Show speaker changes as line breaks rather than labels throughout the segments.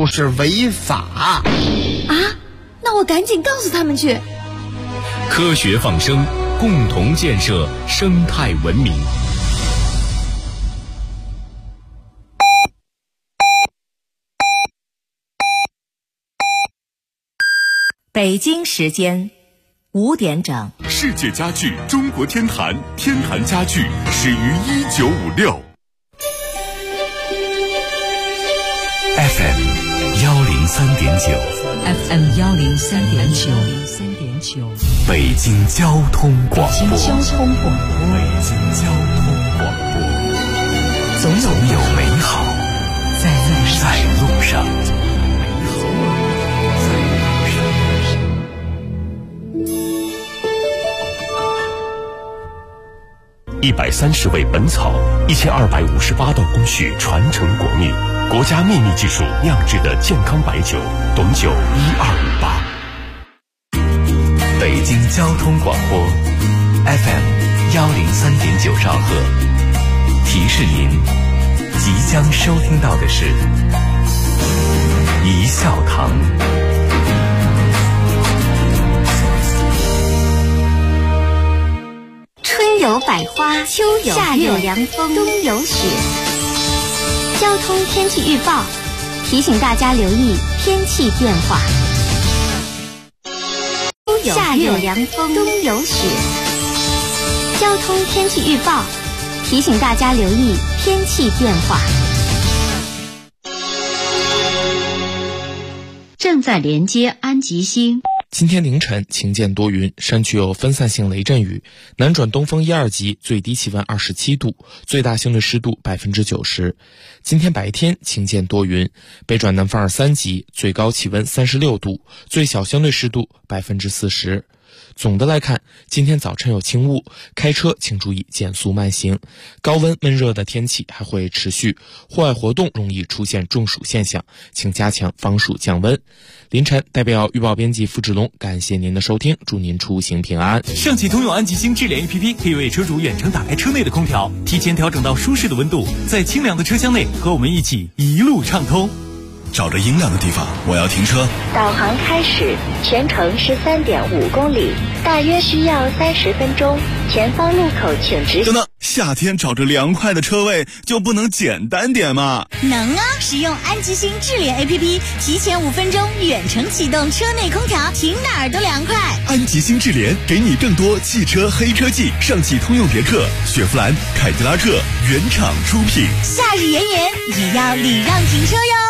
就是违法啊！
那我赶紧告诉他们去。
科学放生，共同建设生态文明。
北京时间5点整。
世界家具中国天坛，天坛家具始于1956。FM 103.9
FM 103.9，
北京交通广播。
北京交通广播，总有美好在路上。
130味本草，1258道工序传承国秘，国家秘密技术酿制的健康白酒，董酒1258。
北京交通广播 FM 103.9兆赫，提示您即将收听到的是一笑堂。
春有百花，秋有夏有凉风，冬有雪。交通天气预报提醒大家留意天气变化。夏有凉风，冬有雪。交通天气预报提醒大家留意天气变化。
正在连接安吉星。
今天凌晨晴间多云，山区有分散性雷阵雨，南转东风1、2级，最低气温27度，最大相对湿度90%。今天白天晴间多云，北转南风2、3级，最高气温36度，最小相对湿度40%。总的来看，今天早晨有轻雾，开车请注意减速慢行。高温闷热的天气还会持续，户外活动容易出现中暑现象，请加强防暑降温。凌晨代表预报编辑付志龙，感谢您的收听，祝您出行平安。
上汽通用安吉星智联 APP 可以为车主远程打开车内的空调，提前调整到舒适的温度，在清凉的车厢内和我们一起一路畅通。
找着阴凉的地方，我要停车。
导航开始，全程13.5公里，大约需要30分钟。前方路口请直行。
等等，夏天找着凉快的车位就不能简单点吗？
能啊！使用安吉星智联 APP， 提前5分钟远程启动车内空调，停哪儿都凉快。
安吉星智联给你更多汽车黑科技，上汽通用别克、雪佛兰、凯迪拉克原厂出品。
夏日炎炎，也要礼让停车哟。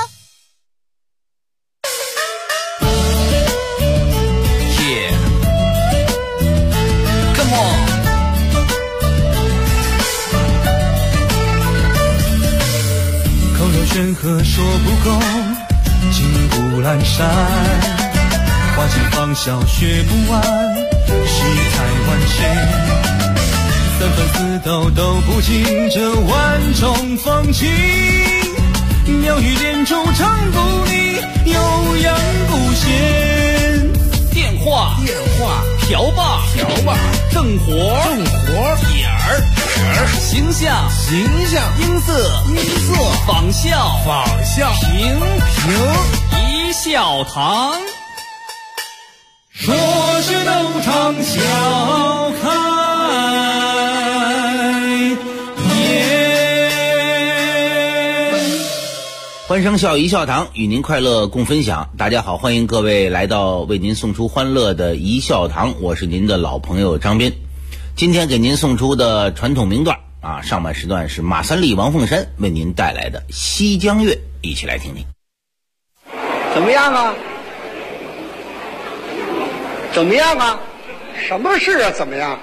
山河说不够，金不阑珊，花间芳笑学不完，世态万千，三番四道都不尽这万种风情，妙语连珠唱不腻，悠扬不闲。
电话瓢把正活点儿形象音色仿效平一笑堂，
说是都唱笑开
欢声笑一笑堂，与您快乐共分享。大家好，欢迎各位来到为您送出欢乐的一笑堂，我是您的老朋友张斌。今天给您送出的传统名段啊，上半时段是马三立、王凤山为您带来的《西江月》，一起来听听。
怎么样啊？怎么样啊？什么事啊？怎么样？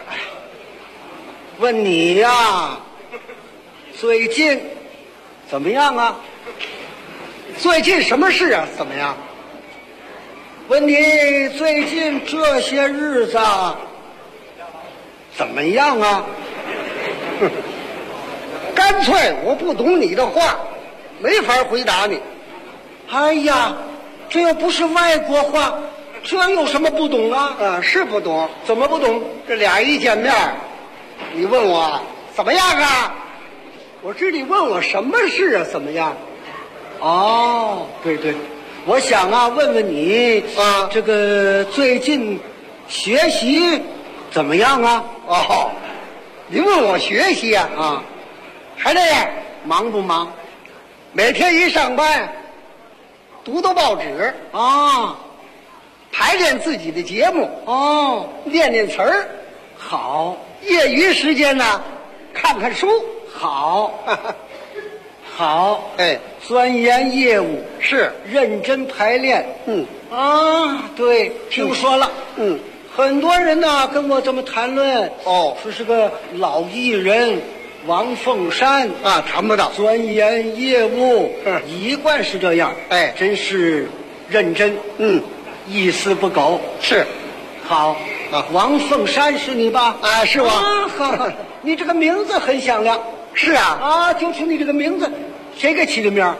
问你呀，最近怎么样啊？最近什么事啊？怎么样？问你最近这些日子怎么样啊？干脆我不懂你的话，没法回答你。哎呀，这又不是外国话，这有什么不懂啊？是不懂，怎么不懂？这俩一见面，你问我怎么样啊？我知你问我什么事啊？怎么样？ 哦，对对，我想啊，问问你啊，这个最近学习怎么样啊？哦，你问我学习啊？啊，还那样，忙不忙？每天一上班，读读报纸啊，排练自己的节目哦，练练词儿，好。业余时间呢，看看书，好。好，哎，钻研业务是认真排练，对，听说了，很多人呢跟我这么谈论，说是个老艺人王凤山啊，谈不到钻研业务，一贯是这样，哎，真是认真，一丝不苟，是，好啊，王凤山是你吧？啊，是我，好，你这个名字很响亮。是啊，啊，就听你这个名字，谁给起的名儿？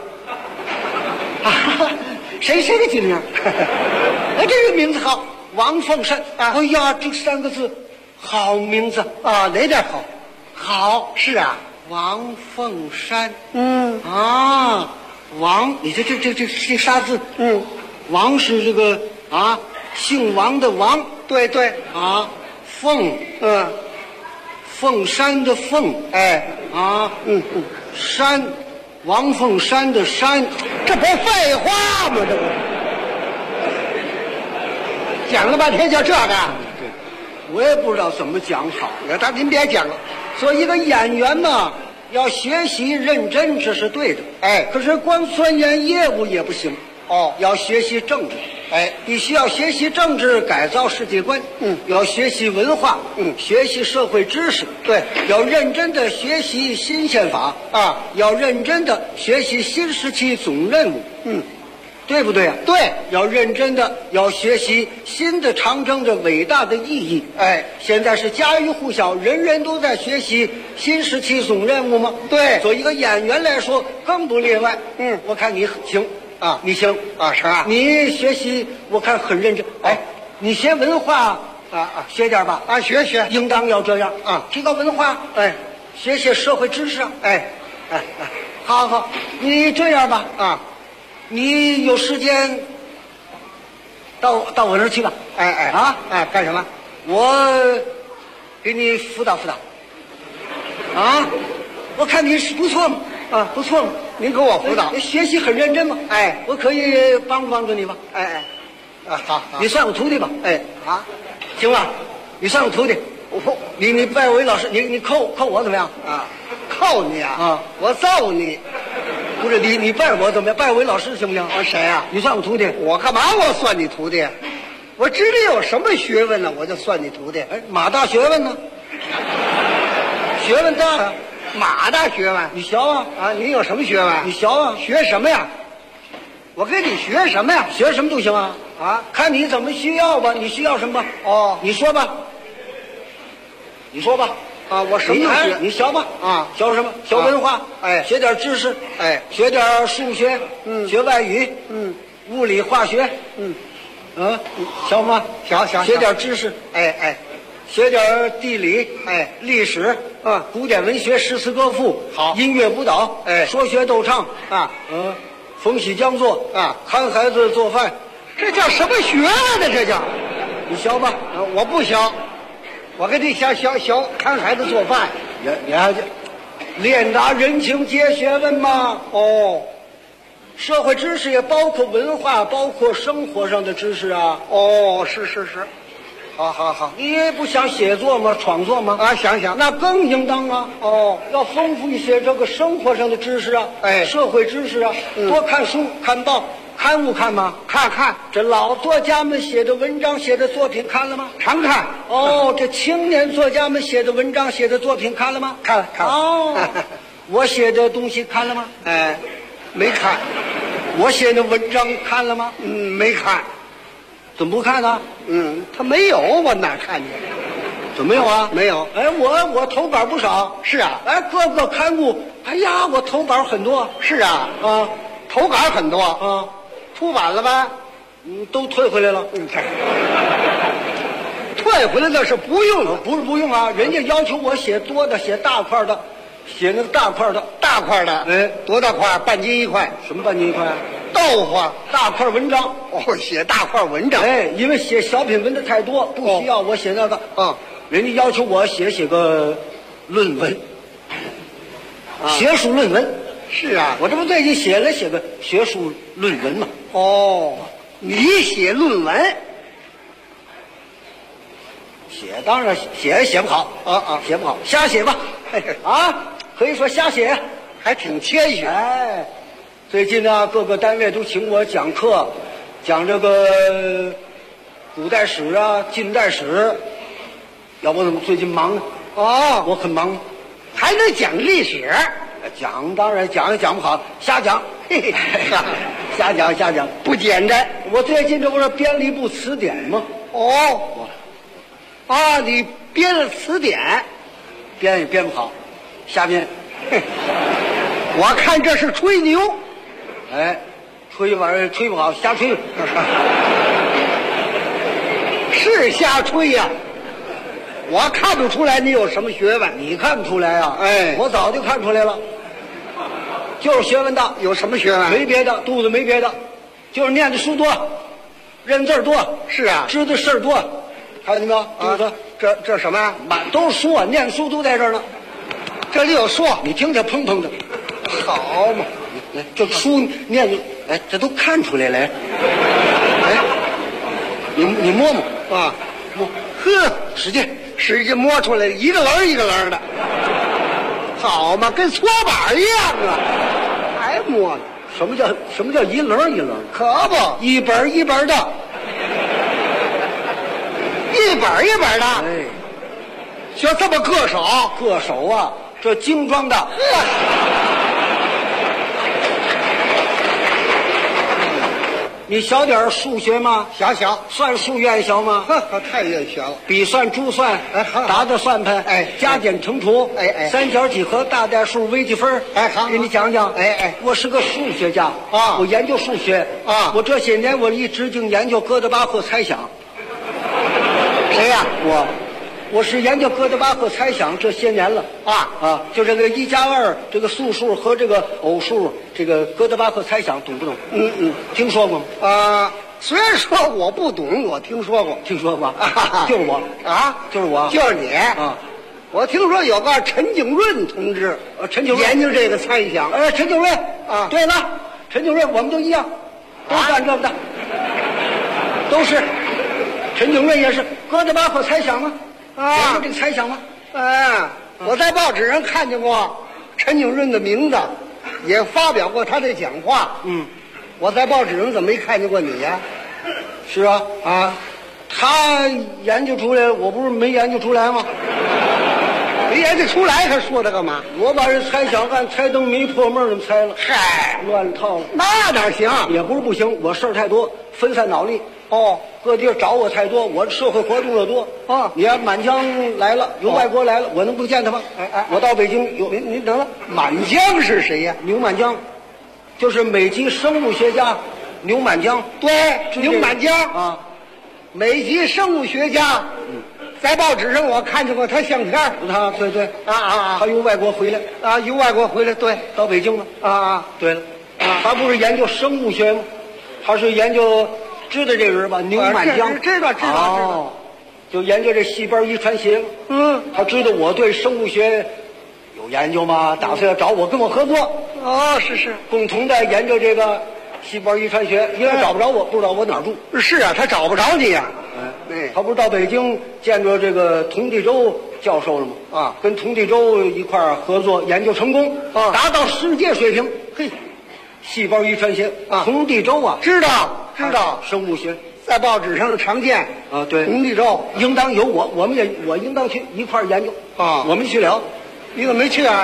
谁给起的名儿？哎，这个名字好，王凤山。啊，哎呀，这3个字，好名字啊，哪点好？好，是啊，王凤山。王，你这仨字，王是这个啊，姓王的王，对对啊，凤，凤山的凤，哎啊，山，王凤山的山，这不废话吗？这不讲了半天就这个，对，我也不知道怎么讲好。但您别讲了，说一个演员嘛，要学习认真，这是对的。哎，可是光钻研业务也不行。要学习政治，哎，必须要学习政治，改造世界观，要学习文化，学习社会知识，对，要认真的学习新宪法啊，要认真的学习新时期总任务，对不对啊？对，要认真的要学习新的长征的伟大的意义。哎，现在是家喻户晓，人人都在学习新时期总任务吗？对，做一个演员来说更不例外。我看你行。啊，你行啊，是啊，你学习我看很认真。哎，你学文化学点吧。啊，学，应当要这样啊，提高文化。哎，学些社会知识。哎，好，你这样吧啊，你有时间到我那儿去吧。干什么？我给你辅导。啊，我看你是不错嘛。啊，不错嘛，您给我辅导，学习很认真嘛。哎，我可以帮助你吧。好，你算我徒弟吧。行吧，你算我徒弟。你拜我为老师，你扣我怎么样？啊，扣你啊？我揍你！不是你拜我怎么样？拜我为老师行不行？谁啊？你算我徒弟。我干嘛我算你徒弟？我知道有什么学问呢，我就算你徒弟。哎，马大学问呢？学问大。马大学问，你学啊？啊，你有什么学问？你学啊？学什么呀？我跟你学什么呀？学什么都行啊！啊，看你怎么需要吧。你需要什么？你说吧。啊，我什么都学。你学吧。啊，学什么？学文化。哎，学点知识。哎，学点数学。学外语。物理化学。学吗？学。学点知识。哎。学点地理，哎，历史啊，古典文学、诗词歌赋，好，音乐舞蹈，哎，说学逗唱啊，风喜讲座啊，看孩子做饭，这叫什么学问呢？这叫，你学吧，我不学，我跟你学看孩子做饭，你还练达人情皆学问嘛？社会知识也包括文化，包括生活上的知识啊。是。好，你不想写作吗？创作吗？啊，想，那更应当啊。要丰富一些这个生活上的知识啊，哎，社会知识啊，多看书、看报、刊物看吗？看。这老作家们写的文章、写的作品看了吗？常看。这青年作家们写的文章、写的作品看了吗？看。我写的东西看了吗？哎，没看。我写的文章看了吗？没看。怎么不看呢？他没有，我哪看见？怎么没有啊？没有。哎，我投稿不少。是啊。哎，各个刊物，哎呀，我投稿很多。是啊。投稿很多啊。出版了呗？都退回来了。退回来的是不用了，不是不用啊，人家要求我写多的，写大块的，写那个大块的，大大块的，多大块？半斤一块。
什么半斤一块？
豆腐
大块文章。
哦，写大块文章。
因为写小品文的太多，不需要我写那个。人家要求我写个论文，学术论文。
是啊，
我这不最近写个学术论文嘛。
哦，你写论文？
当然写不好写不好，瞎写吧。可以说瞎写，
还挺谦虚。
最近呢，各个单位都请我讲课，讲这个古代史啊、近代史。要不怎么最近忙呢？我很忙，
还能讲历史？
当然讲也讲不好，瞎讲。瞎讲
不简单。
我最近这不是编了一部词典吗？
你编了词典，
编也编不好，瞎编。
我看这是吹牛。
吹玩意儿吹不好，瞎吹。
是瞎吹呀。我看不出来你有什么学问。
你看不出来啊？我早就看出来了，就是学问大。
有什么学问？
没别的，肚子没别的，就是念的书多，认字多。
是啊，
知道事儿多。看见没有？
这什么呀？
都是书啊，念的书都在这儿呢。
这里有书，
你听着砰砰的。
好嘛，
这书念的，这都看出来了。你摸摸摸，使劲
摸出来，一个棱一个棱的。好嘛，跟搓板一样啊，还摸呢。
什么叫一棱一棱？
可不，
一本一本的，
一本一本的。就这么各
手啊，这精装的。你小点数学吗？
小。
算术愿小吗？
太愿小了。
笔算、珠算，答的算盘，加减乘除，三角几何、大代数、微积分，
好，
给你讲讲。我是个数学家我研究数学我这些年我一直就研究哥德巴赫猜想。
谁呀？
我是研究哥德巴赫猜想这些年了就这个1+2这个素数和这个偶数，这个哥德巴赫猜想懂不懂？听说过吗？
虽然说我不懂，我听说过。
就是我就是我，
就是你我听说有个陈景润同志，
陈景润
研究这个猜想。
陈景润对了，陈景润我们都一样，都干这个的，都是。陈景润也是哥德巴赫猜想吗？研究这个猜想吗？
我在报纸上看见过陈景润的名字，也发表过他的讲话。我在报纸上怎么没看见过你呀？
是啊，他研究出来，我不是没研究出来吗？
没研究出来，还说他干嘛？
我把这猜想按猜灯谜破梦怎么猜了？乱套了。
那哪行？
也不是不行，我事儿太多，分散脑力。各地儿找我太多，我社会活动的多你看满江来了，有外国来了，我能不见他吗？我到北京有你等了。
满江是谁呀？
牛满江，就是美籍生物学家牛满江。
对，牛满江美籍生物学家。在报纸上我看见过他相片。
对他由外国回来
由外国回来，对，
到北京了
对了
他不是研究生物学吗？他是研究。知道这个人吧？牛满江
知道
就研究这细胞遗传学。他知道我对生物学有研究吗？打算要找我跟我合作。
是
共同的研究这个细胞遗传学，因为找不着我，不知道我哪儿住。
是啊，他找不着你呀。
他不是到北京见着这个童第周教授了吗？跟童第周一块儿合作研究成功达到世界水平。细胞遗传学童第周
知道
生物学
在报纸上常见
对，
童第周
应当有我应当去一块儿研究我没去了。
你怎么没去啊？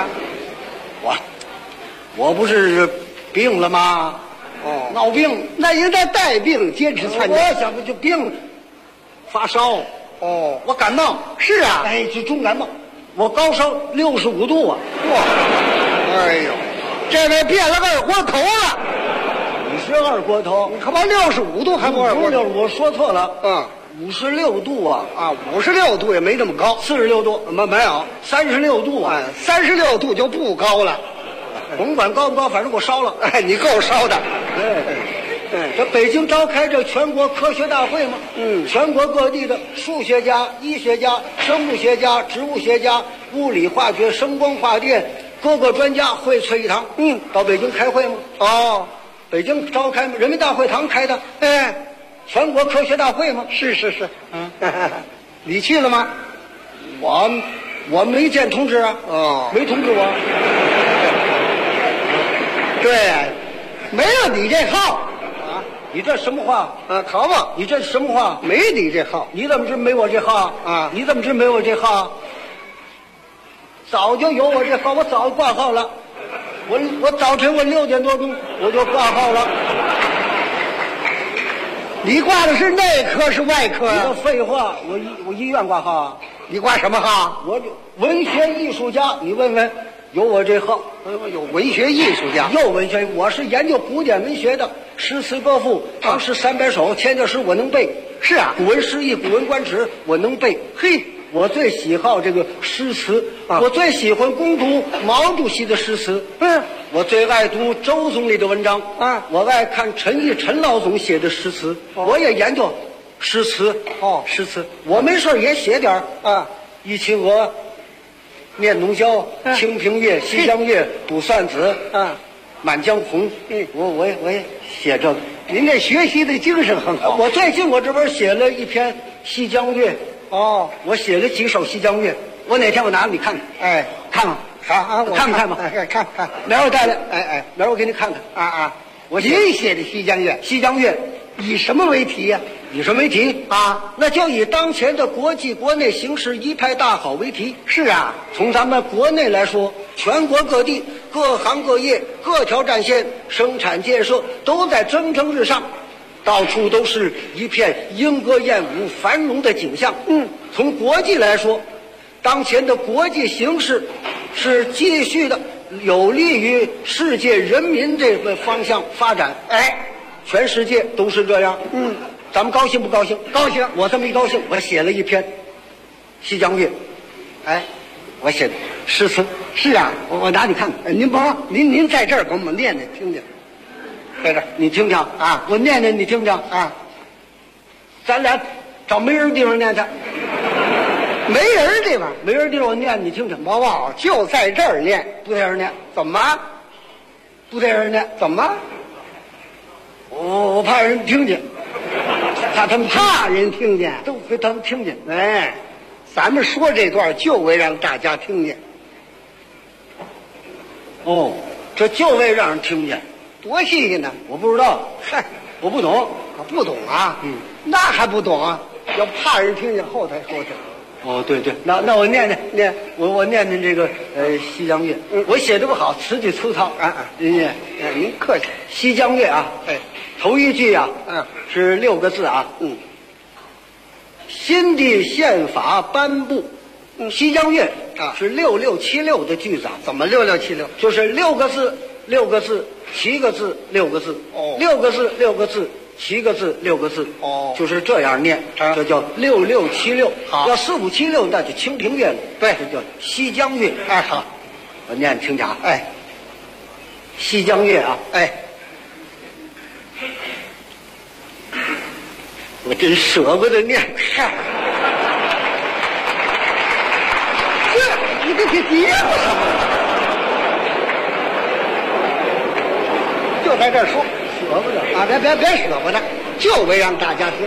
我不是病了吗？闹病，
那应该带病坚持参加。
我想就病发烧我感冒。
是啊，
就重感冒，我高烧65度
哎呦，这位变了二锅头了。
你是二锅头，
你可把65度还不二锅头？
我说错了，56度
56度也没那么高
，46度
没有
，36度
36度就不高了。 甭管高不高，反正我烧了。哎，你够烧的。这北京召开这全国科学大会嘛，全国各地的数学家、医学家、生物学家、植物学家、物理化学、声光化电各个专家荟萃一堂，到北京开会嘛。哦，北京召开人民大会堂开的，全国科学大会嘛。是，你去了吗？我没见通知啊。哦，没通知我。对，没有你这号啊！你这什么话啊？好吧，你这什么话？没你这号，你怎么知没我这号啊？你怎么知没我这号？早就有我这号，我早挂号了。我早晨6点多钟我就挂号了。你挂的是内科是外科啊？废话，我医院挂号啊。你挂什么号？我文学艺术家，你问问，有我这号。有文学艺术家，有文学，我是研究古典文学的，诗词歌赋、唐诗300首、千家诗我能背。是啊，古文诗意、古文观止我能背。嘿，我最喜好这个诗词，我最喜欢攻读毛主席的诗词。我最爱读周总理的文章啊，我爱看陈毅陈老总写的诗词，我也研究诗词。诗词，我没事也写点啊，《忆秦娥》。念奴娇，清平乐，西厢乐，卜算子，满江红。我也写这个。您这学习的精神很好。我最近我这边写了一篇西江乐。哦，我写了几首西江乐。我哪天我拿给你看看。哎，看看。好，我看看吧。看。明儿我带来。明儿我给你看看。我您写的西江乐，西江乐以什么为题呀？以什么为题啊？那就以当前的国际国内形势一派大好为题。是啊，从咱们国内来说，全国各地各行各业各条战线生产建设都在蒸蒸日上，到处都是一片莺歌燕舞繁荣的景象。从国际来说，当前的国际形势是继续的有利于世界人民这个方向发展。全世界都是这样。咱们高兴不高兴？高兴。我这么一高兴，我写了一篇西江乐。我写的诗词。是啊，我拿你看看。您甭，您在这儿给我们念念听听。在这儿，你听听啊，我念念你听听啊。咱俩找没人地方念去。没人地方，没人地方我念你听听。我就在这儿念，不在这儿念。怎么？不在这儿念？怎么？我怕人听见。他们怕人听见，都给他们听见。咱们说这段就为让大家听见。这就为让人听见，多新鲜呢！我不知道，我不懂，不懂啊。那还不懂啊？要怕人听见，后台。对，那我念，我念这个西江乐。我写的不好，词句粗糙啊。您客气。西江乐啊，头一句啊，是6个字啊。新的宪法颁布。西江乐是6676的句子啊。怎么6676？就是6个字，7个字，6个字，6个字，7个字，6个字。就是这样念，这叫6676。好，要4576那就清平乐了。对，这叫西江乐。好，我念听讲。西江乐啊。我真舍不得念。你这跌不什么？就在这儿说，舍不得啊！别舍不得，就为让大家听。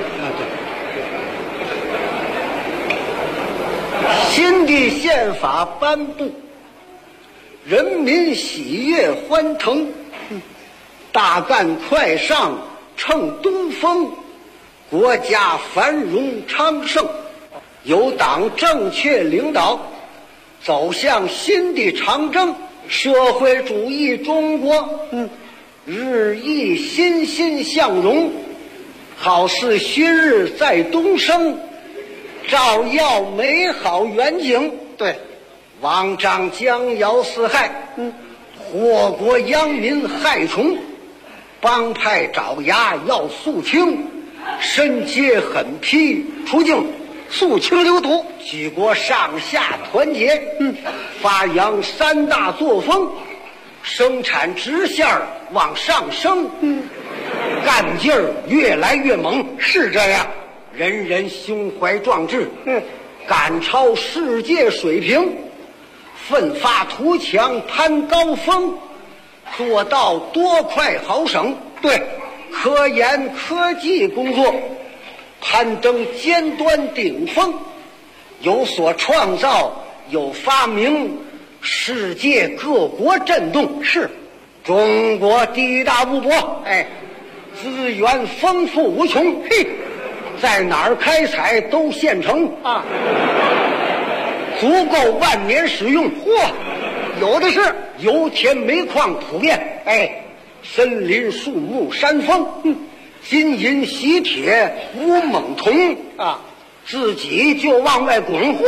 新的宪法颁布，人民喜悦欢腾，大干快上乘东风，国家繁荣昌盛，有党正确领导，走向新的长征，社会主义中国日益欣欣向荣，好似旭日在东升，照耀美好远景。对，王张将要四害，祸国殃民害虫，帮派爪牙要肃清，申诫狠批出境，肃清流毒，举国上下团结，发扬3大作风， 生产直线往上升，干劲儿越来越猛，是这样，人人胸怀壮志，赶超世界水平，奋发图强，攀高峰，做到多快好省。对，科研科技工作攀登尖端顶峰，有所创造，有发明，世界各国震动。是，中国地大物博，资源丰富无穷，在哪儿开采都现成啊，足够万年使用。嚯，有的是，油田煤矿普遍，森林树木山峰，金银锡铁钨锰铜啊，自己就往外滚。嚯！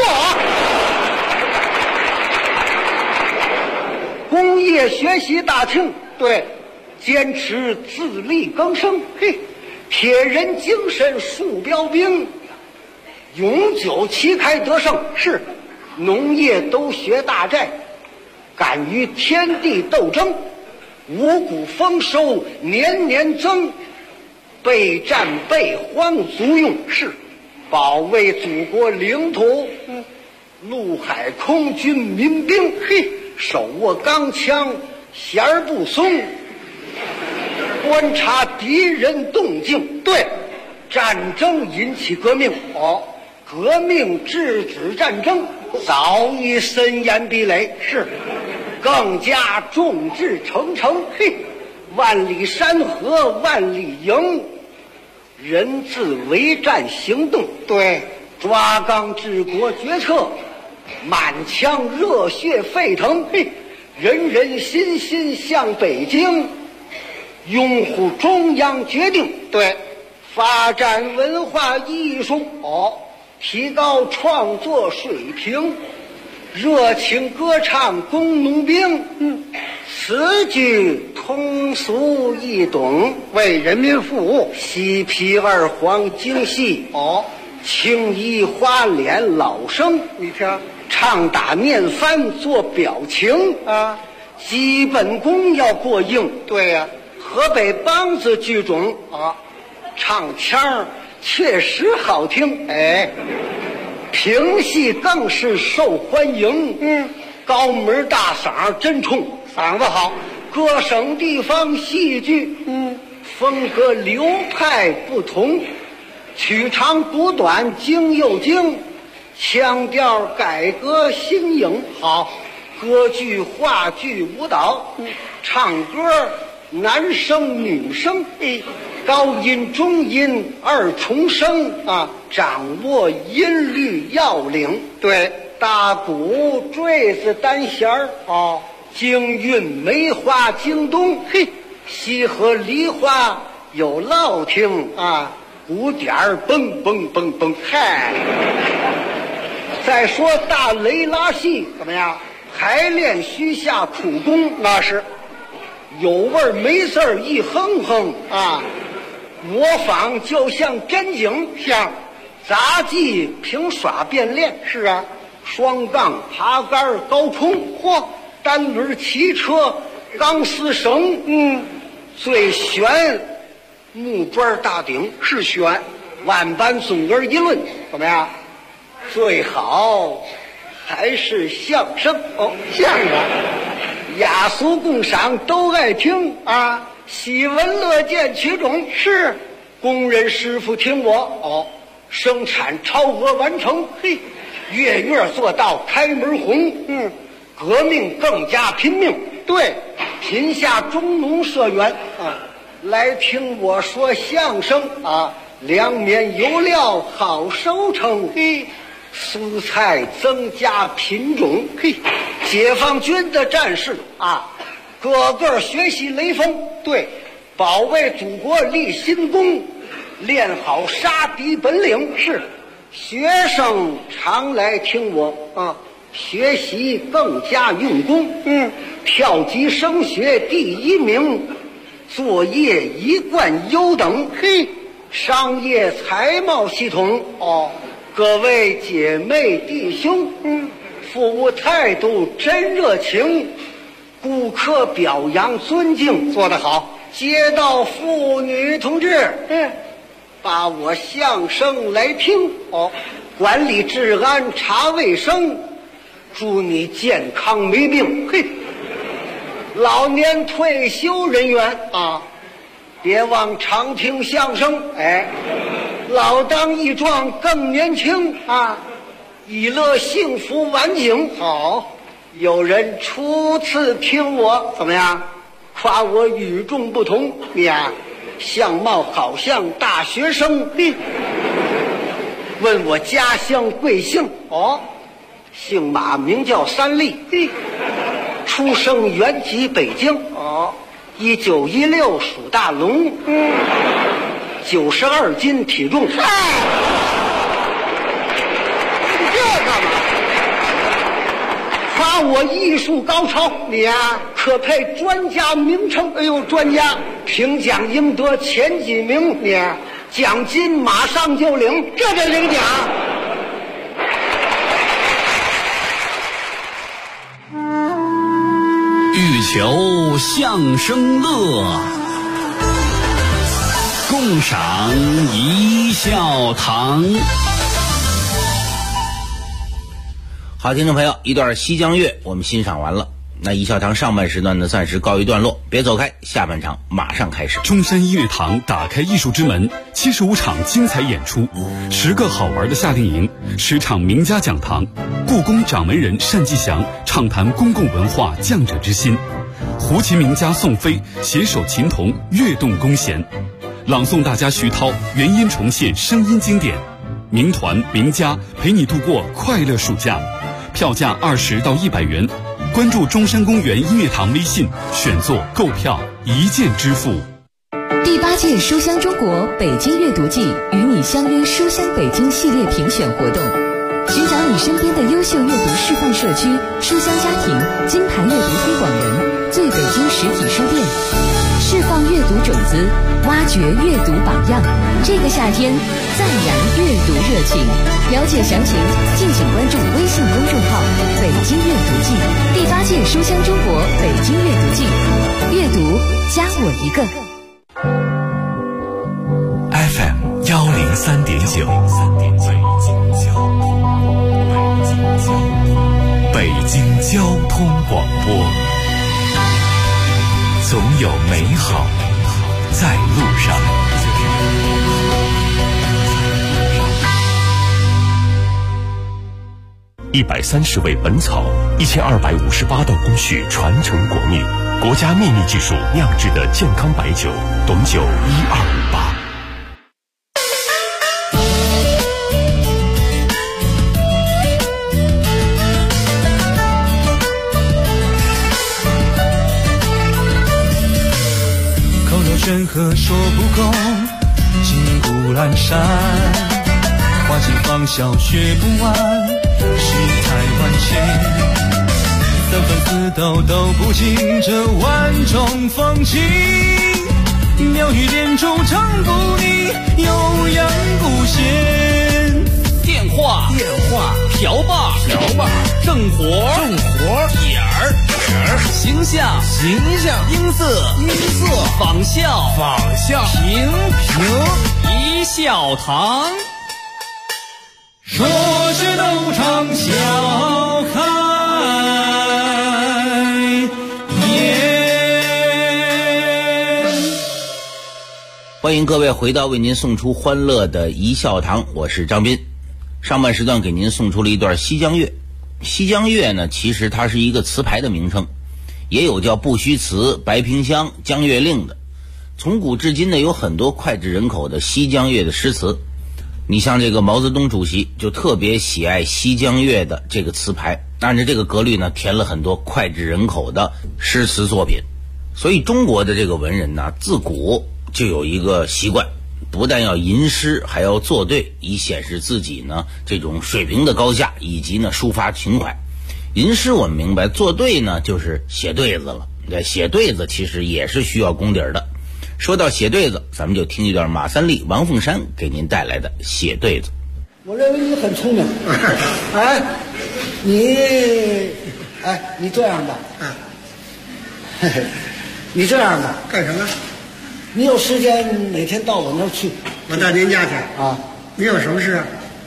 工业学习大厅，对，坚持自力更生，铁人精神树标兵，永久旗开得胜。是，农业都学大寨，敢于天地斗争，五谷丰收年年增，备战备荒足用。是，保卫祖国领土，陆海空军民兵，手握钢枪弦儿不松，观察敌人动静。对，战争引起革命，革命制止战争，早已森严壁垒。是，更加众志成城，万里山河万里营，人自为战行动。对，抓纲治国决策，满腔热血沸腾，人人心心向北京，拥护中央决定。对，发展文化艺术，提高创作水平，热情歌唱工农兵，词句通俗易懂，为人民服务，西皮二黄精细，青衣花脸老生。你听，唱打念翻做表情啊，基本功要过硬。对呀，河北梆子剧种啊，唱腔确实好听。评戏更是受欢迎。高门大嗓真冲，嗓子好。各省地方戏剧，风格流派不同，取长补短，精又精，腔调改革新颖。好，歌剧、话剧、舞蹈，唱歌男声女声，高音中音二重声啊，掌握音律要领。对，大鼓、坠子、单弦儿，京韵、梅花、京东，西河、梨花有烙听啊，鼓点儿嘣嘣嘣嘣。嗨，再说大雷拉戏怎么样？排练需下苦功，那是有味儿没字儿一哼哼啊，模仿就像真景，像杂技凭耍变练。是啊，双杠、爬杆、高空，单轮骑车、钢丝绳，最悬木桩大顶是悬，万般总而一论怎么样？最好还是相声。相声雅俗共赏都爱听啊，喜闻乐见取种。是，工人师傅听我生产超额完成，月月做到开门红。革命更加拼命。对，贫下中农社员啊，来听我说相声啊，粮棉油料好收成，蔬菜增加品种，解放军的战士啊，个个学习雷锋。对，保卫祖国立新功，练好杀敌本领。是，学生常来听我啊，学习更加用功。跳级升学第1名，作业一贯优等。商业财贸系统各位姐妹弟兄，服务态度真热情， 顾客表扬尊敬做得好，街道妇女同志，把我相声来听哦，管理治安查卫生，祝你健康没病。嘿，老年退休人员啊，别忘常听相声，老当益壮更年轻啊，以乐幸福晚景。好，有人初次听我怎么样？夸我与众不同，你呀，相貌好像大学生。问我家乡贵姓？姓马，名叫三立。出生原籍北京。1916属大龙。92斤体重。这干嘛？夸我艺术高超，你呀，可配专家名称。哎呦，专家评奖应得前几名，你奖金马上就领，这就领奖。
欲求相声乐，共赏一笑堂。
好，听众朋友，一段西江月我们欣赏完了。那一笑堂上半时段呢，暂时告一段落，别走开，下半场马上开始。
中山音乐堂打开艺术之门，75场精彩演出，10个好玩的夏令营，10场名家讲堂，故宫掌门人单霁翔畅谈公共文化匠者之心，胡琴名家宋飞携手琴童跃动弓弦，朗诵大家徐涛原音重现声音经典，名团名家陪你度过快乐暑假，票价20到100元。关注中山公园音乐堂微信，选座购票一键支付。
第8届书香中国北京阅读季与你相约书香北京系列评选活动，寻找你身边的优秀阅读示范社区、书香家庭、金牌阅读推广人、最北京实体书店，释放阅读种子，挖掘阅读榜样。这个夏天再燃阅读热情，了解详情敬请关注微信公众号北京阅读季。第8届书香中国北京阅读季，阅读加我一个。
FM 103.9，北京交通广播，总有美好在路上。
130味本草，1258道工序传承国秘，国家秘密技术酿制的健康白酒，董酒1258。
口若悬河说不够，金谷阑珊，花尽芳笑学不完，世态万千。三分四斗斗不尽这万种风情，妙语连珠唱不腻，悠扬不闲。
电话瓢把正活点儿形象音色仿效平一笑堂，
说是斗场笑开颜。
欢迎各位回到为您送出欢乐的一笑堂，我是张斌。上半时段给您送出了一段西江月。西江月呢，其实它是一个词牌的名称，也有叫不虚词、白萍香、江月令的。从古至今呢，有很多脍炙人口的西江月的诗词。你像这个毛泽东主席就特别喜爱西江月的这个词牌，按照这个格律呢，填了很多脍炙人口的诗词作品。所以中国的这个文人呢，自古就有一个习惯，不但要吟诗，还要作对，以显示自己呢这种水平的高下，以及呢抒发情怀。吟诗我们明白，作对呢就是写对子了。写对子其实也是需要功底的。说到写对子，咱们就听一段马三立、王凤山给您带来的写对子。
我认为你很聪明，你这样吧， 你这样吧，干什么？你有时间哪天到我那儿去？我到您家去啊？你有什么事啊？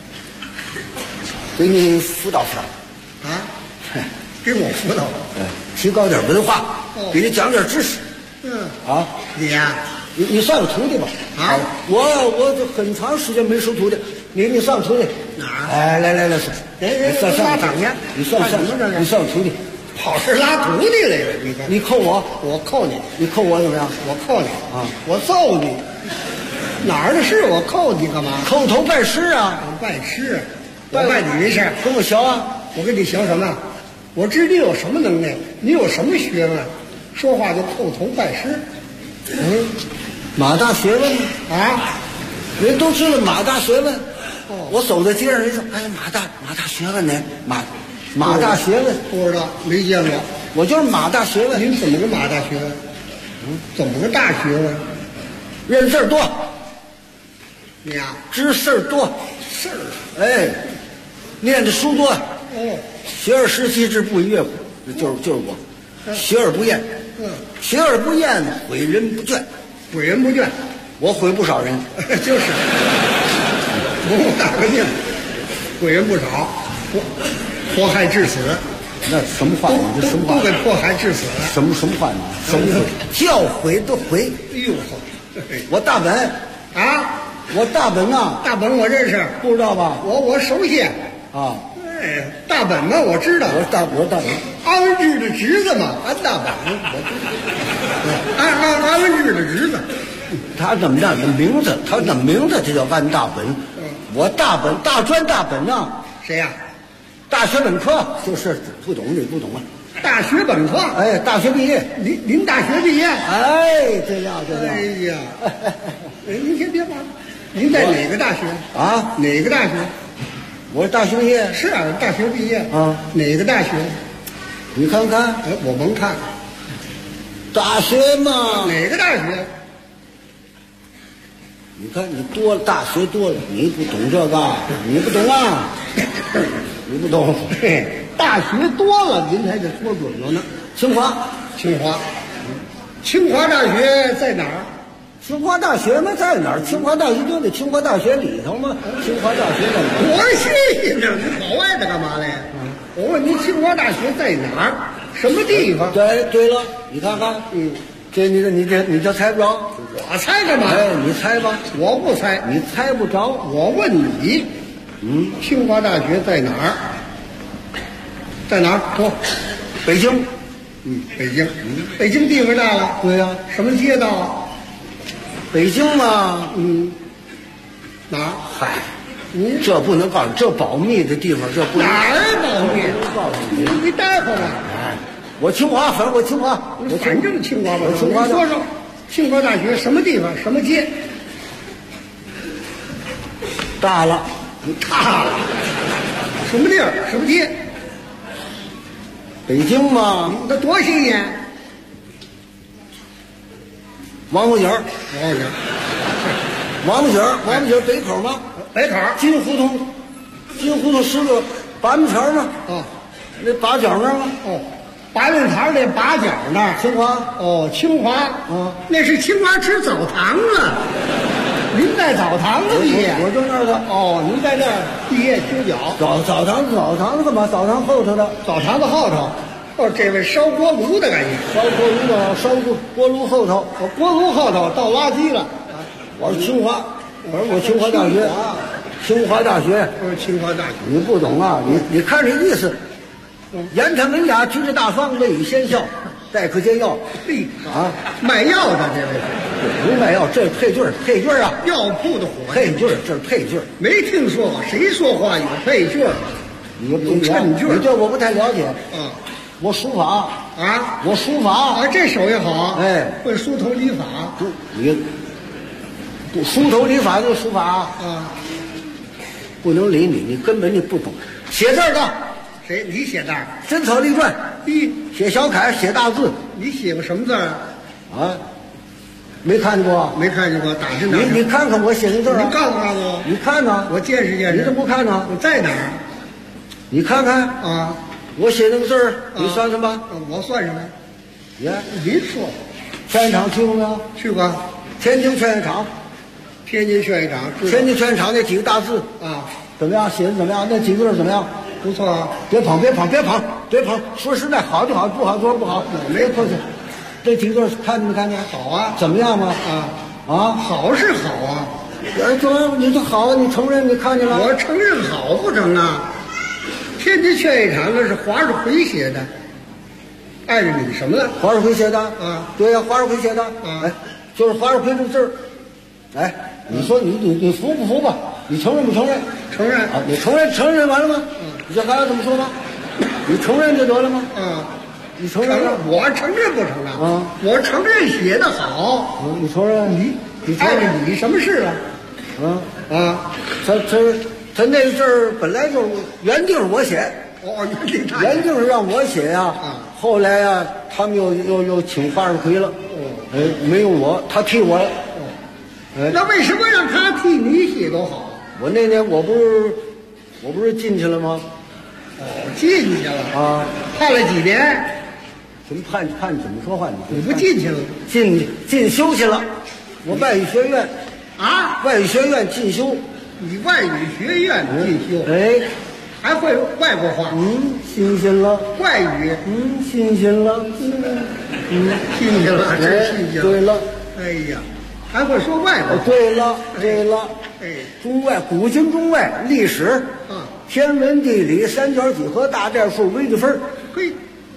给你辅导辅导。啊？给我辅导？提高点文化，给你讲点知识。啊，你呀，你算个徒弟吧。啊，我这很长时间没收徒弟，你算个徒弟。哪儿？哎，来，算等去。你算个徒弟。跑这拉徒弟来了，你扣我，我扣你，你扣我怎么样？我扣你啊，我揍你，哪儿的事我扣你干嘛？叩头拜师啊！我拜师，我拜你没事，跟我学啊！我跟你学什么？我知你有什么能耐，你有什么学问，说话就叩头拜师。马大学问啊，人都知道马大学问。我走在街上，人说：“哎，马大学问呢？马大学问不知道，没见过。我就是马大学问。您怎么个马大学问？怎么个大学问？认字多。你呀，知事儿多。事儿。哎，念的书多。哦。学而时习之，不亦乐乎。就是我。学而不厌。学而不厌，诲人不倦。诲人不倦，我诲不少人。就是。我打个命，诲人不少。迫害致死，那什么话？你这什么话？都给迫害致死了。什么话？你什么教诲的诲？哎呦呵！我大本啊，我大本呐，大本我认识，不知道吧？我熟悉啊。哎，大本嘛，我知道。我大本，安文志的侄子嘛，安大本，我知道。安文志的侄子，他怎么样？名字，他的名字就叫安大本。我大本，大专大本呐。谁呀？大学本科就是不懂，你不懂啊！大学本科，哎，大学毕业，您大学毕业，哎，这样，哎呀，您先别忙，您在哪个大学啊？哪个大学？我大学毕业，是啊，大学毕业啊，哪个大学？你看看，我甭看，大学嘛，哪个大学？你看你多了，大学多了，你不懂这个，你不懂啊。你不懂，大学多了，您还得说准了呢。清华大学在哪儿？清华大学嘛在哪儿？清华大学就在清华大学里头嘛。清华大学在哪儿？多新鲜呢！你跑外头干嘛来？我问您，清华大学在哪儿？什么地方？对了，你看看，这你这猜不着，我猜干嘛？哎，你猜吧，我不猜，你猜不着，我问你。清华大学在哪儿？在哪儿？说，北京。北京。北京地方大了。对呀。什么街道？北京嘛，哪儿？嗨，这不能告诉你，这保密的地方，这不哪儿保密？不告诉你，你待会儿吧。哎，我清华，反正我清华，反正清华吧。我清华。说说，清华大学什么地方？什么街？大了。大了，什么地儿？什么街？北京嘛，那多新鲜！王府井，北口吗？北口。金胡同10个八面条吗？那八角那儿吗？八面条那八角那儿。清华。清华。那是清华吃澡堂啊。您在澡堂子毕业？我就那儿的。您在那儿毕业修脚。澡堂子干嘛？澡堂后头的。澡堂子后头。这位烧锅炉的感觉。烧锅炉的，烧锅炉后头。锅炉后头倒垃圾了。我是清华，我清华大学。清华大学。清华大学。你不懂啊？你看这意思。言谈文雅，举止大方，未雨先笑，待客煎药。嘿啊，卖药的这位。不卖药，这配句啊，药铺的伙计。配句，这是配句。没听说过，谁说话有配句？有衬句。你这我不太了解。我书法啊，我书法啊，这手艺好。哎，会梳头理发。你不梳头理发就书法啊？不能理你，你根本你不懂。写字的。谁？你写字？真草隶篆。写小楷，写大字。你写过什么字啊？没看见过，打听打听。你看看我写的字啊！你告诉我，你看呢？我见识见识。你怎么不看呢？我在哪儿？你看看啊！我写那个字儿，你算什么？我算什么？ 呀，您说，劝业场去过没有？去过。天津劝业场，天津劝业场，天津劝业场那几个大字啊，怎么样？写的怎么样？那几个字怎么样？不错啊。别捧，别捧，别捧，别捧。说实在，好就好，不好就说不好。没客气。这几个字看见没看见？好啊。怎么样嘛？好是好啊。你这好，你承认？你看见了？我承认好不成啊？天津劝业场那是华世奎写的，爱着你什么的？华世奎写的啊？对呀，华世奎写的。哎，就是华世奎这个字儿。哎，你说你服不服吧？你承认不承认？承认啊！你承认完了吗？你这还要怎么说吗？你承认就得了吗？你承认？我承认不承认？我承认写的好。你承认？你爱着你什么事啊？他那个字儿本来就是原定是我写，原定是让我写呀。后来呀，他们又请华世奎了，没有我，他替我了。那为什么让他替你写都好？我那年我不是进去了吗？进去了啊！判了几年？什么判怎么说话？你不进去了？进修去了。我外语学院啊，外语学院进修。你外语学院进修？哎，还会外国话？新鲜了。外语？新鲜了。新鲜了，真新鲜了。对了。哎呀，还会说外国话？对了。哎，中外古今中外历史天文地理三角几何大代数微积分。嘿，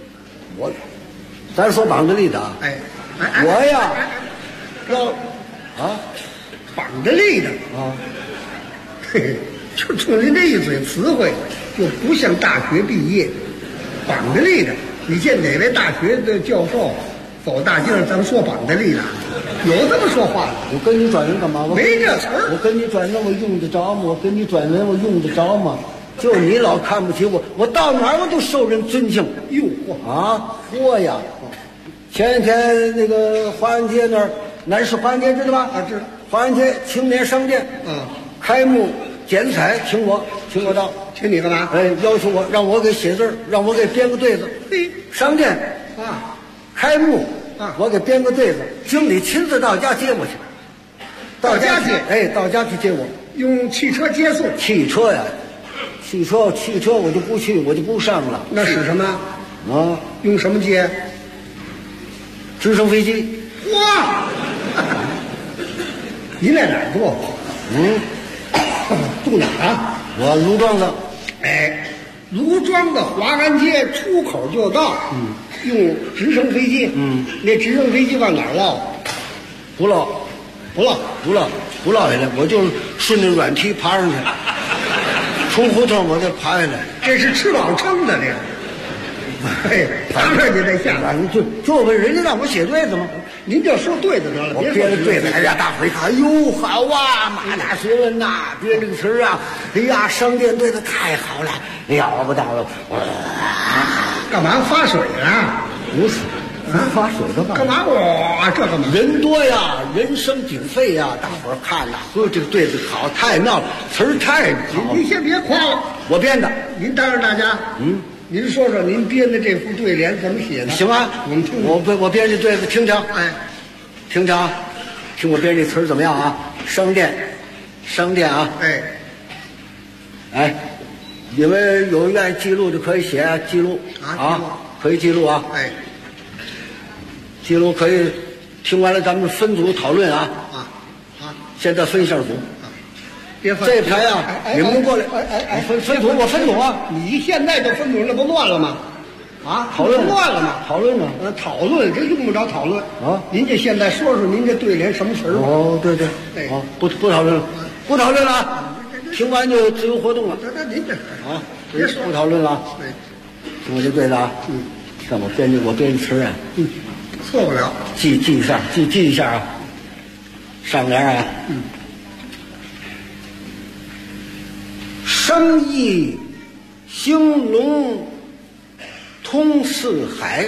咱说绑着力的啊。我呀要绑着力的啊。嘿嘿，就冲您这一嘴词汇，就不像大学毕业。绑着力的，你见哪位大学的教授走大街上咱们说绑着力的？有这么说话的？我跟你转文干嘛？没这词儿。我跟你转文，我用得着吗？我跟你转文，我用得着吗？就你老看不起我，我到哪儿我都受人尊敬。哟嚯呀！前几天那个华安街那儿，南市华安街知道吧？知道。华安街青年商店，开幕剪彩，请我到，请你干嘛？要求我让我给写字，让我给编个对子。商店开幕我给编个对子，经理亲自到家接我去。到家接？到家去接我，用汽车接送。汽车呀，汽车我就不去，我就不上了。那使什么？用什么接？直升飞机。哇！您在哪儿住？住哪儿啊？我卢庄的。卢庄的华安街出口就到。用直升飞机。那直升飞机往哪儿落？不落下来，我就顺着软梯爬上去，出胡同我就爬下来。这是吃饱撑的这个。当然你得下来，就问人家让我写对子吗？您就说对子得了，别说对子。哎呀，大伙一看，哎呦，好啊，马大学问呐，编这个词啊，哎呀，商店对子太好了，了不得了。干嘛发水啊？不是，发水干嘛？哇，这干嘛？人多呀，人声鼎沸呀，大伙儿看呐，这个对子好，太妙了，词儿太好。您先别夸了，我编的。您当着大家，您说说您编的这副对联怎么写的？行啊，我们听。我编这对子，听听。听听啊，听我编这词儿怎么样啊？商店啊。你们有愿意记录就可以写记录可以记录啊。记录可以，听完了咱们分组讨论啊。现在分一下组。这排啊，你们过来。分组，我分组啊。你现在就分组，那不乱了吗？讨论乱了吗？讨论呢？讨论这用不着讨论啊。您这现在说说您这对联什么词儿？对。不讨论了，不讨论了。听完就自由活动了。您这别说不讨论了。听我这对子啊。看我编这词啊。错不了。记一下啊。上联啊。生意兴隆通四海。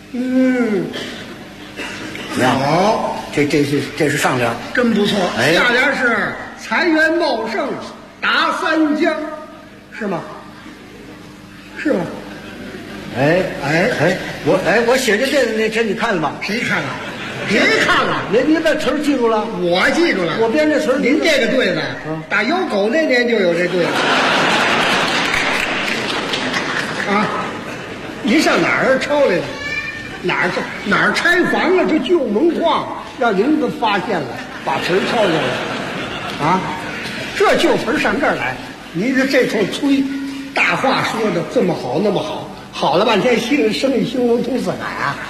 好，这是上联，真不错。下联是财源茂盛达三江，是吗？ 我写的这个那天你看了吗？
谁看了？谁看了？
您把词儿记住了？
我记住了。
我编这词儿。
您这个对子，打有狗那年就有这对子。啊，您上哪儿抄来的？哪儿拆房了？这旧门框让您给发现了，把词儿抄下来。啊，这旧词儿上这儿来，您这头吹，大话说的这么好那么好，好了半天生意兴隆通四海啊！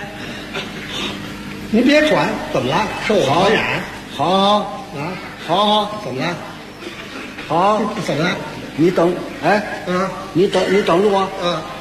您别喘，怎么了？受我传染？
好啊，好，
怎么了？
好，
怎么了？
你等，你等着我，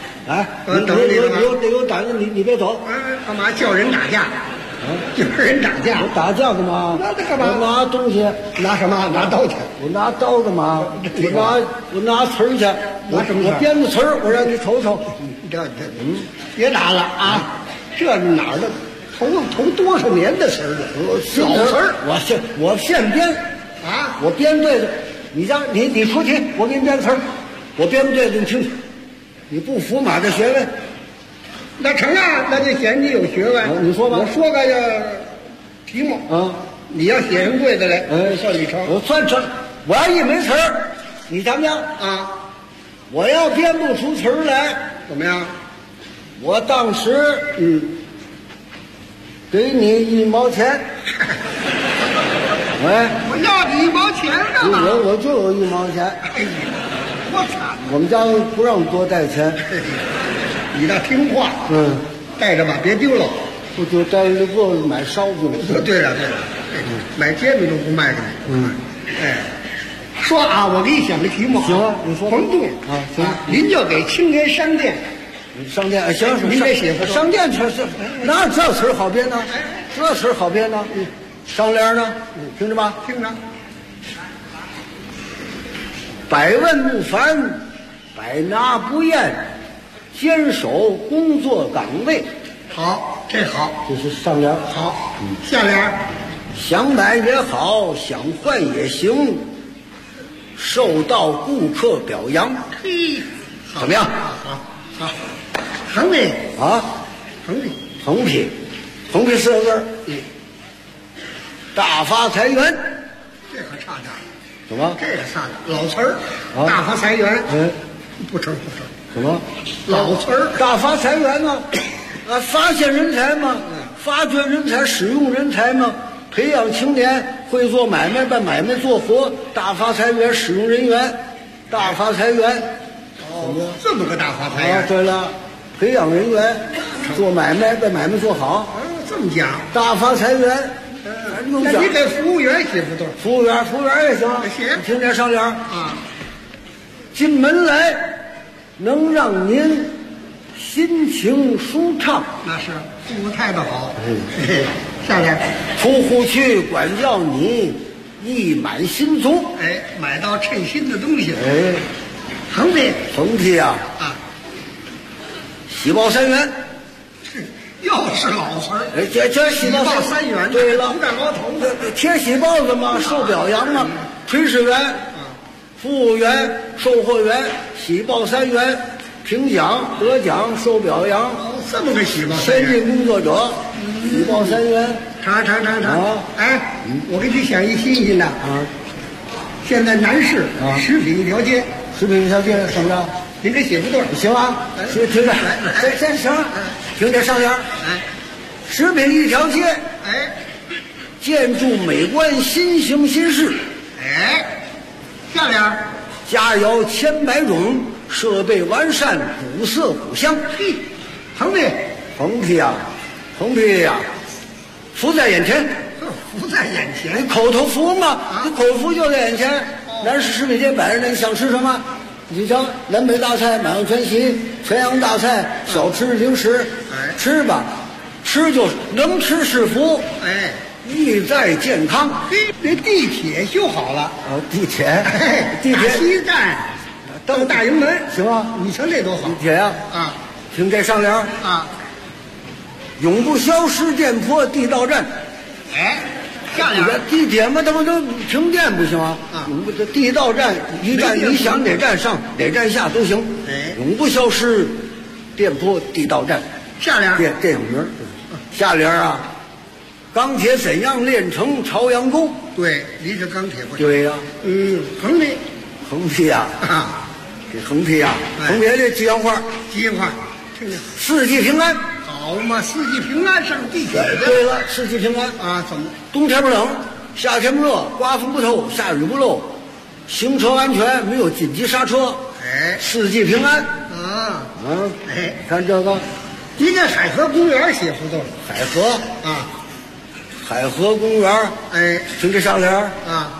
你有胆子，你别走，
干嘛叫人打架？叫人打架？
我打架干嘛？
那干嘛？
我拿东西，
拿什么？拿刀去？
我拿刀干嘛？我拿词儿去，
拿什么？
我编的词儿，我让你瞅瞅。
别打了啊！这哪儿的？头多少年的词儿了？老词儿，
我现编
啊！
我编对的，你出题，我给你编词儿，我编不对的你听听，你不服马的学问，
那成啊，那就显你有学问。
你说吧，
我说个题目
啊，
你要写上对的来，算你成。
我算成，我要一没词儿，你怎么样
啊？
我要编不出词儿来，
怎么样？
我当时给你1毛钱。
我要你1毛钱干嘛？
我就有1毛钱。
哎呀，我惨！
我们家不让多带钱。
你倒听话。带着吧，别丢了。
不就带着过买烧饼。
对了，买煎饼都不卖给你。说啊，我给你想个题目。
行啊，你说。
甭动
啊，行。
您就给青年商店。
商店行，
您得写
商店确实，哪这词儿好编呢？这词儿好编呢？上联呢？听着吧，
听着。
百问不烦，百拿不厌，坚守工作岗位。
好，这好，
这是上联。
好，下联。
想买也好，想换也行，受到顾客表扬。
嘿，
怎么样？
好，横批
啊，横批4个字。大发财源。
这可差点。
怎么？
这个差点，老词儿。大发财源。不成。
什么？
老词儿。
大发财源呢？发现人才嘛，发掘人才，使用人才嘛，培养青年会做买卖，把买卖做活。大发财源，使用人员。大发财源。
这么个大发财源。
对了，培养人员，做买卖，把买卖做好。
这么讲。
大发财源。
那你给服务员写不对？
服务员也行。
写。
听这上联
啊，
进门来能让您心情舒畅。
那是服务态度好。下联。
出户去管教你意满心足。
买到称心的东西。横批
啊，喜报3元。
又是老词儿。
这喜报
3元。
对了，
头大高头的
贴喜报子嘛，受表扬嘛，炊事员、服务员、售货员，喜报3元，评奖得奖受表扬。
这么个喜报。
先进工作者，喜报3元。
查。我给你想一新的现在南市食品一条街。
食品一条街怎么着？
您这写不对。
行啊，听着，先行。听这上联。食品一条街。建筑美观，新型新式。
下联。
佳肴千百种，设备完善，古色古香。
横批
啊，福在眼前。
福在眼前。
口头福嘛，你口福就在眼前。南市食品街摆着呢，你想吃什么？你瞧，南北大菜、满汉全席、全羊大菜、小吃、零食，吃吧，吃就是能吃是福。意在健康。
这地铁修好了。
地铁
西站到大营门。
行啊，
你瞧这多好。
地铁呀。听这上联永不消失电波地道战。
下联。
地铁嘛，它不都停电不行啊？这地道战，一站你想哪站上哪站下都行。永不消失店铺地道战。
下联
电影名。下联啊，钢铁怎样炼成朝阳沟？
对，你是钢铁不？
对呀。
横批。
横批呀。这横批呀，横批的吉祥话。
吉祥话，听听。
四季平安。
好嘛，四季平安上地铁的。
对了，四季平安
啊，怎么？
冬天不冷，夏天不热，刮风不透，下雨不漏，行车安全，没有紧急刹车。
哎，
四季平安。
哎，
看这个，
你给海河公园写胡同。
海河
啊，
海河公园。
哎，
听这上联
啊。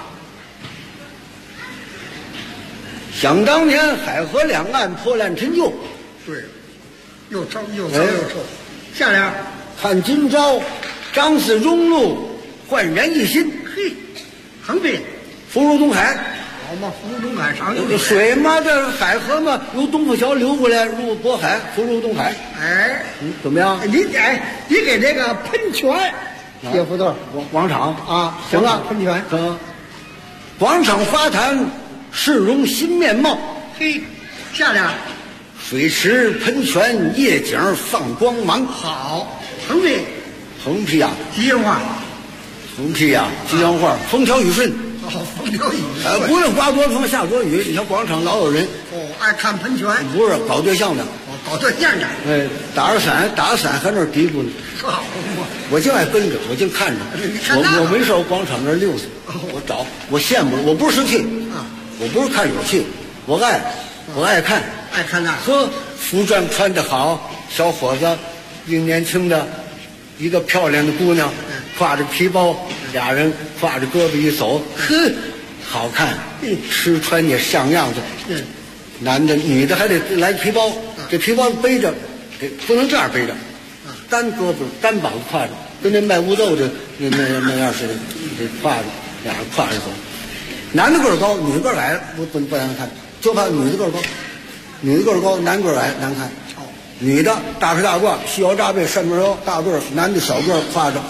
想当年，海河两岸破烂陈旧。
对，又脏又脏又臭。下联，
看今朝，张氏中路焕然一新。
嘿，横批，
福如东海。
好嘛，福如东海上有
水嘛，这海河嘛，由东富桥流过来入渤海，福如东海。
哎，
怎么样？
你给这个喷泉写胡同
广场
啊，
行了，
喷泉。
广场花坛市容新面貌。
嘿，下联，
水池喷泉夜景放光芒。
好，横批，
横批啊，
吉祥话。
横批啊，吉祥话，风调雨顺。
风调雨顺。
不论刮多风下多雨，你看广场老有人。
爱看喷泉。
不是搞对象的。
搞对象的。
哎，打着伞还那儿嘀咕呢。
好嘛，
我就爱跟着，我就看着。我没事，我广场那儿溜达，我找，我羡慕，我不是生气
啊，
我不是看有气，我爱看，
爱看那。
呵，服装穿得好，小伙子，一年轻的，一个漂亮的姑娘，挎着皮包，俩人挎着胳膊一走，呵，好看，吃穿也像样子。男的女的还得来皮包，这皮包背着，不能这样背着，单胳膊单膀子挎着，跟那卖乌豆的那样似的，得挎着，俩人挎着走。男的个儿高，女的个儿矮，不难看，就怕女的个儿高，女的个儿高，男个儿矮难看。女的大皮大褂，细腰扎背，上面腰，大个儿；男的小个儿挎着。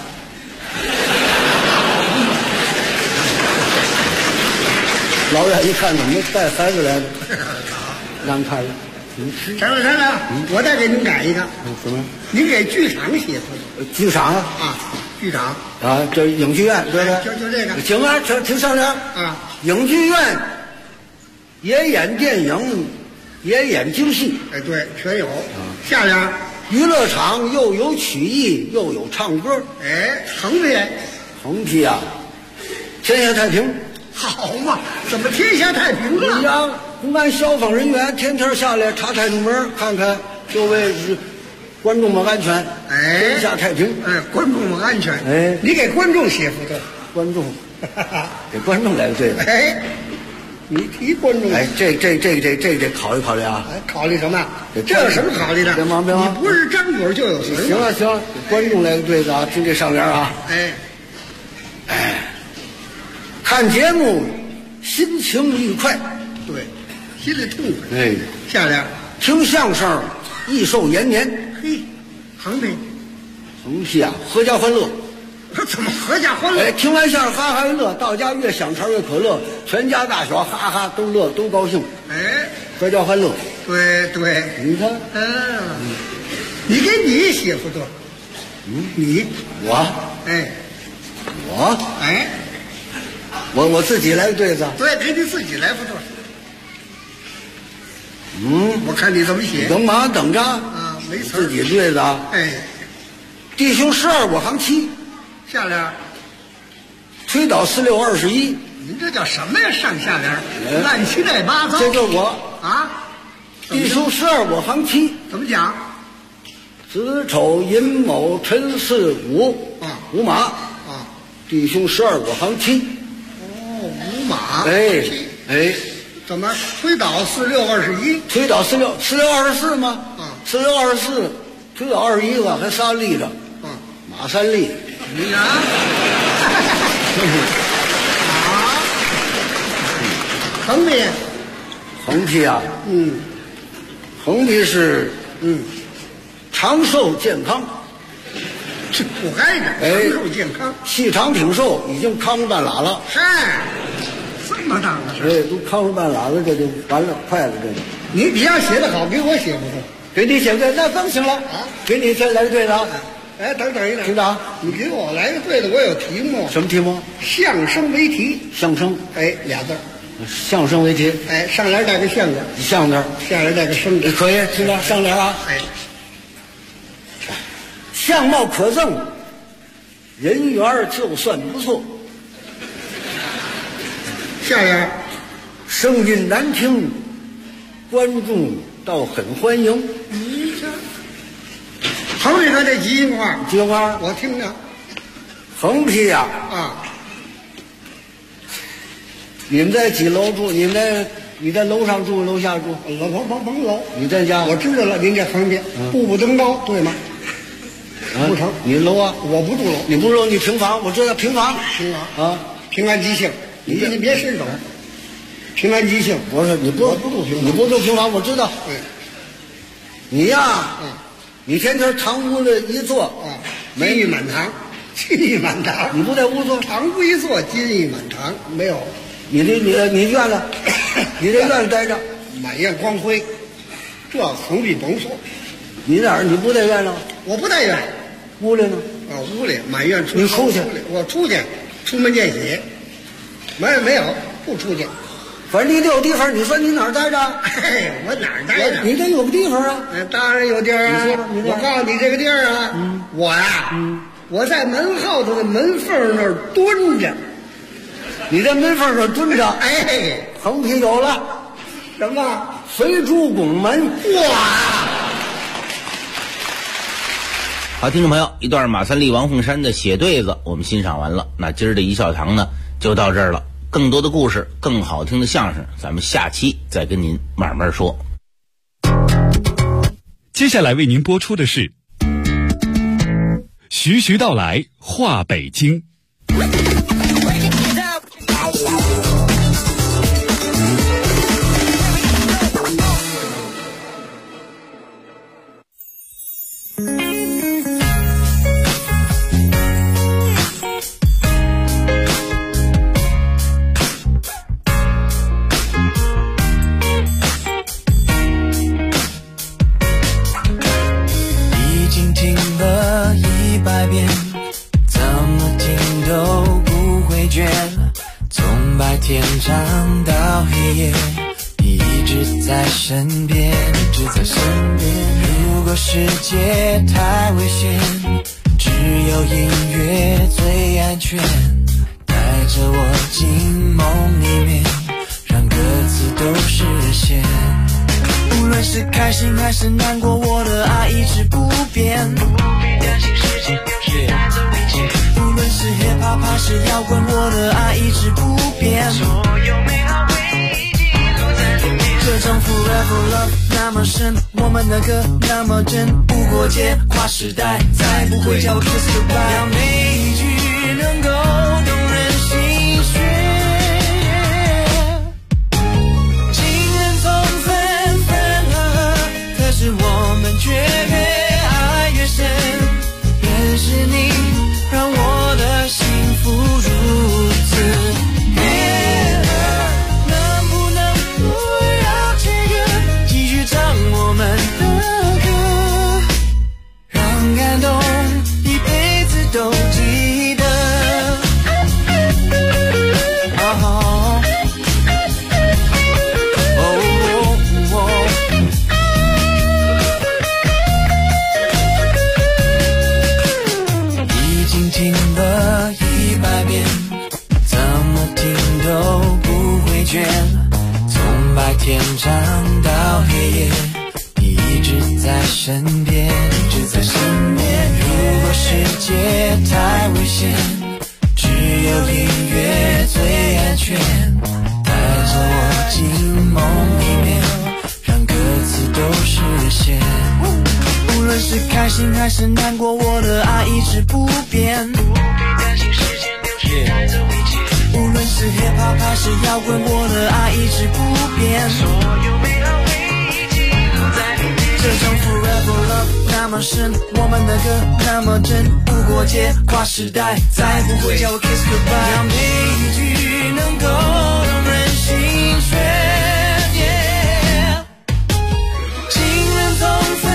老远一看，怎么带孩子来的？难看了。
陈了，我再给您改一个。
什么？
您给剧场写胡同。
剧场
啊，剧场
啊，这影剧院对不对？
就这个。
行啊，听上联
啊。
影剧院也演电影，也演京戏。
哎，对，全有。下联，
娱乐场又有曲艺，又有唱歌。
哎，横批。
横批啊，天下太平。
好嘛，怎么天下太平了？
呀，公安消防人员天天下来查太平门，看看各位观众们安全。
哎，
天下太平。
哎，观众们安全。
哎，
你给观众写胡同。
观众，给观众来个对。
哎，你提观众。
哎，这考虑考虑啊。
哎，考虑什么？这有什么考虑的？
别忙。
你不是张嘴就有词。
行了，给观众来个对子啊，听这上联啊。哎。看节目，心情愉快，
对，心里痛快。
哎，
下联，
听相声，益寿延年。
嘿，横批，
横批啊，阖家欢乐。
怎么阖家欢乐？
哎，听完相声哈哈乐，到家越想茶越可乐，全家大小哈哈都乐都高兴。
哎，
阖家欢乐。
对，
你看，
你给你写胡同。你
我
哎，
我
哎。
我自己来个对子。
对，给你自己来胡同。我看你怎么写。
等马上等着
啊，没词。
自己对子啊。
哎，
弟兄12，我行7。
下联，
推倒46、21。
您这叫什么呀？上下联，乱七八糟。
这就是我
啊。
弟兄12，我行7。
怎么讲？
子丑寅卯辰巳午啊，午马啊。弟兄12，我行7。
午马。
哎，
怎么推倒46、21？
推倒46、24吗？46、24，推倒21个，还仨立着。马三立。
你看。横批。
横批啊。横批是长寿健康。
这不挨着。长寿健康。
细长挺瘦，已经康复半拉了。
嗨。这么大个事
都康复半拉了，这就完了，快了，这就。
你要写得好，给我写不
给你写个那更行了啊！给你再来个对子。
哎，等一等，
厅长，
你给我来个对子，我有题目。
什么题目？
相声为题。
相声，
哎，俩字。
相声为题。
哎，上联带个相字，
相字，
下联带个生字。
可以，厅长，上联啊。
哎，
相貌可憎，人缘就算不错。
下联，
声音难听，观众倒很欢迎。
你瞧，横批还得几句话？
几句话？
我听听。
横批呀，
啊，
你们在几楼住？你在楼上住，楼下住？
甭楼。
你在家？
我知道了，您这横批，步登高，对吗？不成，
你楼啊？
我不住楼。
你不住楼，你平房，我知道平房。
平房
啊，
平安吉庆。你别伸手。平安吉庆，
我说你不住平房，你不住平房，我知道。
对，
你呀，你天天堂屋里一坐，
金玉满堂，金玉满堂。
你不在屋坐，
堂屋一坐，金玉满堂。没有，
你院子，你这院子待着，
满院光辉，这从必甭说。
你哪儿？你不在院子？
我不在院，
屋里呢？
啊，屋里满院
你出去？
我出去，出门见喜。没有，不出去。
反正你得有地方，你说你哪儿待着？
嘿，我哪儿待着？
你得有个地方啊！
当然有地儿啊！我告诉你这个地儿啊，我呀，我在门后头的门缝那儿蹲着。
你在门缝那儿蹲着？
哎，
横批有了，
什么？
肥猪拱门！
哇！
好，听众朋友，一段马三立、王凤山的写对子，我们欣赏完了。那今儿的一笑堂呢，就到这儿了。更多的故事，更好听的相声，咱们下期再跟您慢慢说。
接下来为您播出的是徐徐道来话北京。
天长到黑夜，你一直在身边，一直在身边。如果世界太危险，只有音乐最安全。带着我进梦里面，让歌词都实现。无论是开心还是难过，我的爱一直不变。不必担心时间流逝带走一切。无论是 hip hop 还是摇滚，我的爱一直不变。所有美好回忆记录在里面。这种 forever love 那么深，我们的歌那么真，不过界跨时代，再不会叫我 kiss goodbye。让每一句能够动人心弦。情人总分分合合，可是我们却越爱越深。认识你，让我的幸福如此变了。能不能不要这个，继续唱我们的歌，让感动一辈子都记得。已经听了100遍，怎么听都不会倦。从白天长到黑夜，你一直在身边，一直在身边。如果世界太危险，只有音乐最安全。带着我进梦里面，让歌词都实现。无论是开心还是难过，我的爱一直不变。不必担心时间流逝带走一切。无论是 hip hop 还是摇滚，我的爱一直不变。所有美好回忆记录在里面。这种 forever love 那么深，我们的歌那么真，不过界跨时代，再不会叫我 kiss goodbye。让每一句能够动人心弦。情人总分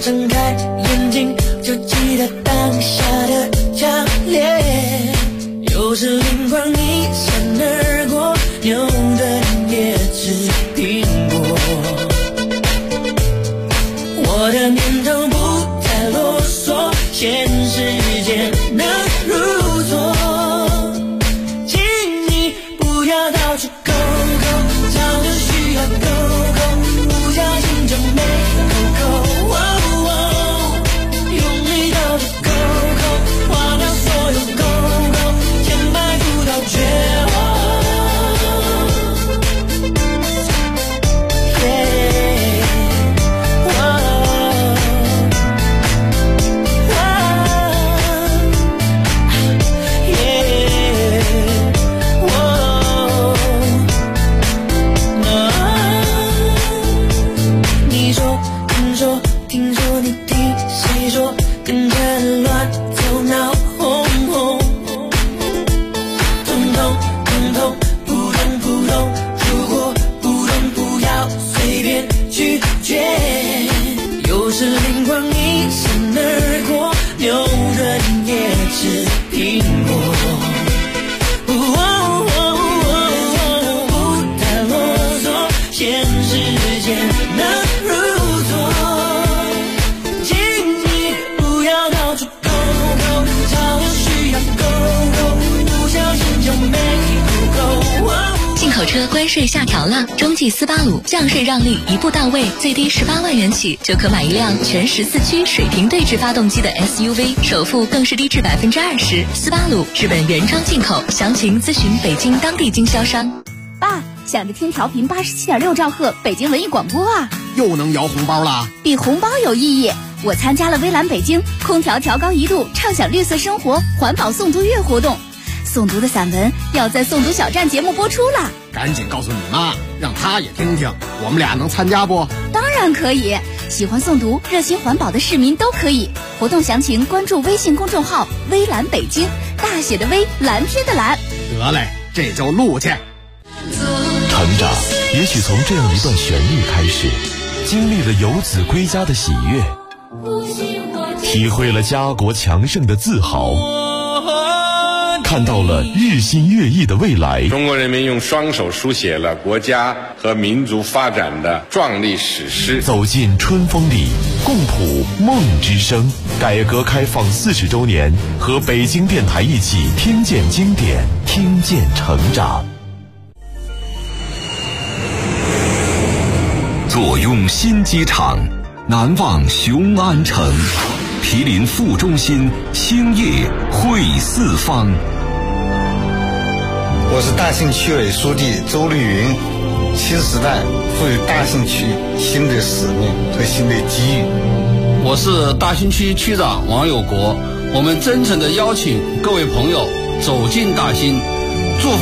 睁开眼睛就记得当下的强烈，有时灵光一闪而过，牛顿也吃苹果。我的念头不再啰嗦，现实间能如昨，请你不要到处勾勾，找着需要勾勾，不小心就没勾勾，用力到处勾勾，划掉所有勾勾，填满不到绝望。
车关税下调了，中际斯巴鲁降税让利一步到位，最低18万元起就可买一辆全14驱水平对置发动机的 SUV， 首付更是低至20%。斯巴鲁日本原装进口，详情咨询北京当地经销商。
爸，想着听调频87.6兆赫北京文艺广播啊，
又能摇红包了？
比红包有意义。我参加了微蓝北京空调调高1度，畅享绿色生活环保诵读月活动。诵读的散文要在诵读小站节目播出了，
赶紧告诉你妈，让她也听听。我们俩能参加不？
当然可以，喜欢诵读、热心环保的市民都可以。活动详情关注微信公众号“微蓝北京”，大写的微，蓝天的蓝。
得嘞，这就录去。
成长也许从这样一段旋律开始，经历了游子归家的喜悦，体会了家国强盛的自豪，看到了日新月异的未来。
中国人民用双手书写了国家和民族发展的壮丽史诗。
走进春风里，共谱梦之声。改革开放40周年，和北京电台一起听见经典，听见成长。
坐拥新机场，难忘雄安城，毗邻副中心，兴业汇四方。
我是大兴区委书记周绿云，新时代赋予大兴区新的使命和新的机遇。
我是大兴区区长王有国，我们真诚地邀请各位朋友走进大兴，祝福